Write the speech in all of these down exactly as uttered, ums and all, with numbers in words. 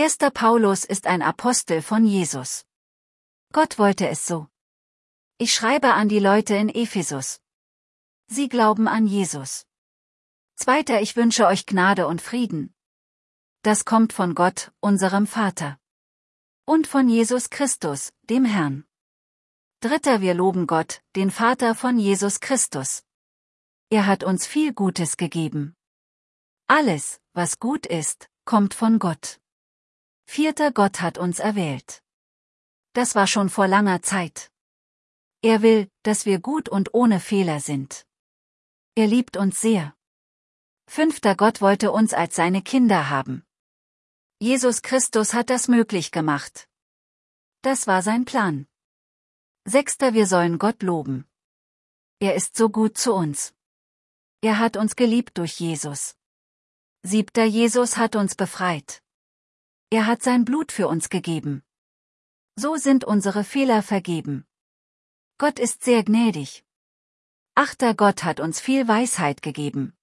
Erster Paulus ist ein Apostel von Jesus. Gott wollte es so. Ich schreibe an die Leute in Ephesus. Sie glauben an Jesus. Zweiter, ich wünsche euch Gnade und Frieden. Das kommt von Gott, unserem Vater. Und von Jesus Christus, dem Herrn. Dritter, wir loben Gott, den Vater von Jesus Christus. Er hat uns viel Gutes gegeben. Alles, was gut ist, kommt von Gott. Vierter, Gott hat uns erwählt. Das war schon vor langer Zeit. Er will, dass wir gut und ohne Fehler sind. Er liebt uns sehr. Fünfter, Gott wollte uns als seine Kinder haben. Jesus Christus hat das möglich gemacht. Das war sein Plan. Sechster, wir sollen Gott loben. Er ist so gut zu uns. Er hat uns geliebt durch Jesus. Siebter, Jesus hat uns befreit. Er hat sein Blut für uns gegeben. So sind unsere Fehler vergeben. Gott ist sehr gnädig. Achter, Gott hat uns viel Weisheit gegeben.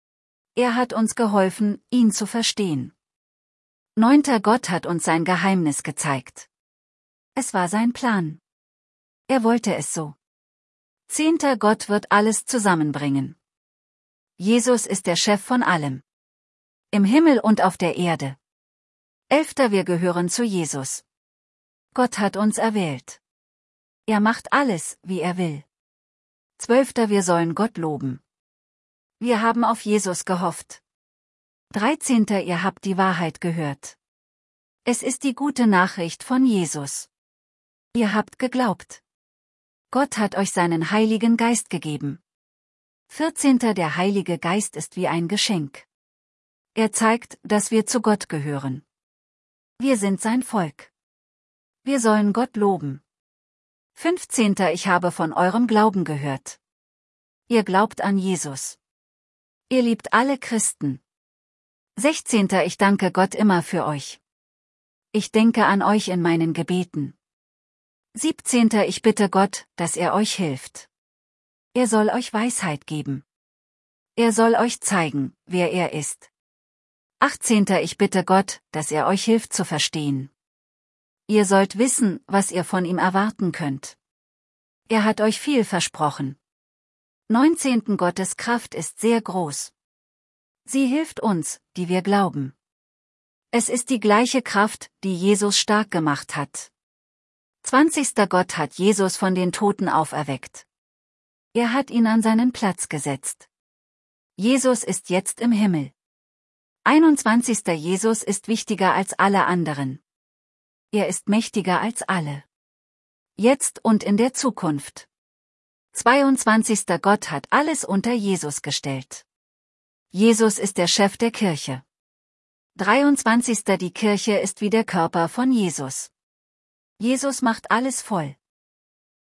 Er hat uns geholfen, ihn zu verstehen. Neunter, Gott hat uns sein Geheimnis gezeigt. Es war sein Plan. Er wollte es so. Zehnter, Gott wird alles zusammenbringen. Jesus ist der Chef von allem. Im Himmel und auf der Erde. Elfter, wir gehören zu Jesus. Gott hat uns erwählt. Er macht alles, wie er will. Zwölfter, wir sollen Gott loben. Wir haben auf Jesus gehofft. Dreizehnter, ihr habt die Wahrheit gehört. Es ist die gute Nachricht von Jesus. Ihr habt geglaubt. Gott hat euch seinen Heiligen Geist gegeben. Vierzehnter, der Heilige Geist ist wie ein Geschenk. Er zeigt, dass wir zu Gott gehören. Wir sind sein Volk. Wir sollen Gott loben. Fünfzehnter, ich habe von eurem Glauben gehört. Ihr glaubt an Jesus. Ihr liebt alle Christen. Sechzehnter, ich danke Gott immer für euch. Ich denke an euch in meinen Gebeten. Siebzehnter, ich bitte Gott, dass er euch hilft. Er soll euch Weisheit geben. Er soll euch zeigen, wer er ist. Achtzehnter, ich bitte Gott, dass er euch hilft zu verstehen. Ihr sollt wissen, was ihr von ihm erwarten könnt. Er hat euch viel versprochen. Neunzehnten, Gottes Kraft ist sehr groß. Sie hilft uns, die wir glauben. Es ist die gleiche Kraft, die Jesus stark gemacht hat. Zwanzigster, Gott hat Jesus von den Toten auferweckt. Er hat ihn an seinen Platz gesetzt. Jesus ist jetzt im Himmel. einundzwanzigster, Jesus ist wichtiger als alle anderen. Er ist mächtiger als alle. Jetzt und in der Zukunft. zweiundzwanzigster, Gott hat alles unter Jesus gestellt. Jesus ist der Chef der Kirche. dreiundzwanzigster, die Kirche ist wie der Körper von Jesus. Jesus macht alles voll.